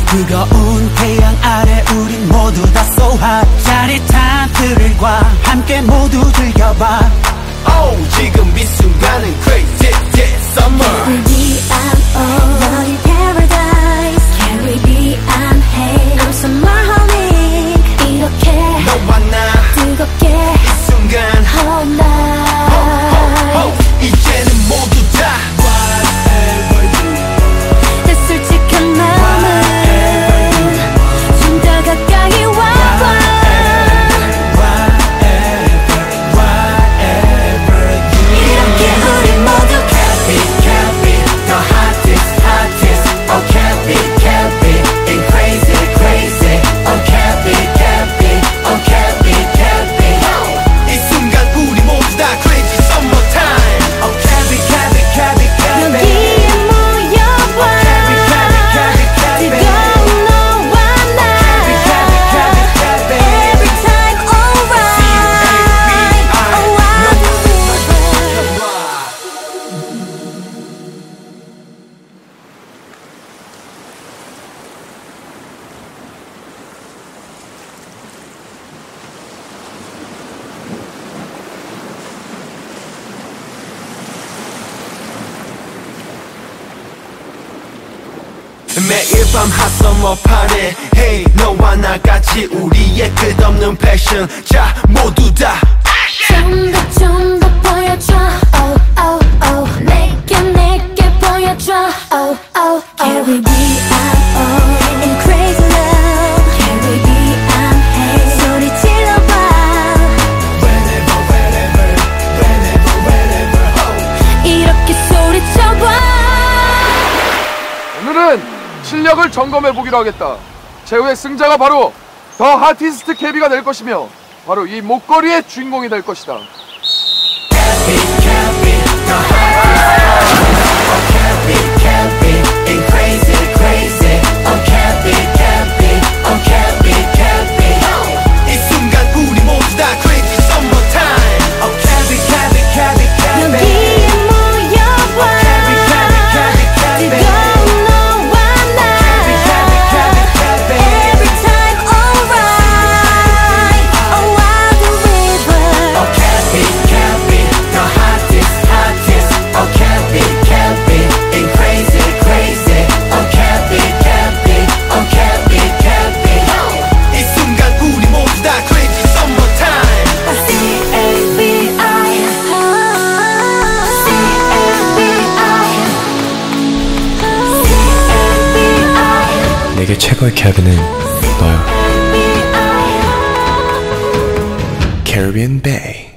뜨거운 태양 아래 우린 모두 다 so hot. 짜릿한 스릴과 함께 모두 즐겨봐. Oh, 지금 이 순간은 crazy summer. Caribbean, oh, 너의 paradise. Caribbean, hey, I'm summer honey. 이렇게 너와 나 뜨겁게 이 순간 all night. 이제는 모두 다 내 솔직한 마음을 좀 더 가까이 와봐. 이렇게 우리 모두 can't be the hottest oh can't be in crazy oh can't be oh can't be 이 순간 우리 모두 다 crazy summertime. Oh can't be 여기에 모여봐. 뜨거운 너와 나 Every time alright. Oh I do it. 매일 밤 hot summer party. Hey 너와 나같이 우리의 끝없는 passion. 자 모두 다 좀 더 보여줘. Oh oh oh 내게 보여줘. Oh oh oh Caribbean, oh in crazy love. Caribbean, hey 소리 질러봐. 이렇게 소리쳐봐. 오늘은 실력을 점검해보기로 하겠다. 최후의 승자가 바로 더 하티스트 캐비가 될 것이며 바로 이 목걸이의 주인공이 될 것이다. can't be the hottest oh can't be in crazy oh can't be oh can't be 이 순간 우리 모두 다 crazy summertime. Oh can't be 여기에 모여봐. 뜨거운 너와 나 Every time alright. Oh I do river. oh can't be the hottest oh can't be in crazy oh can't be oh can't be 이 순간 우리 모두 다 crazy summertime. C-A-B-I C-A-B-I 내게 최고의 캐비는 너야. Caribbean Bay.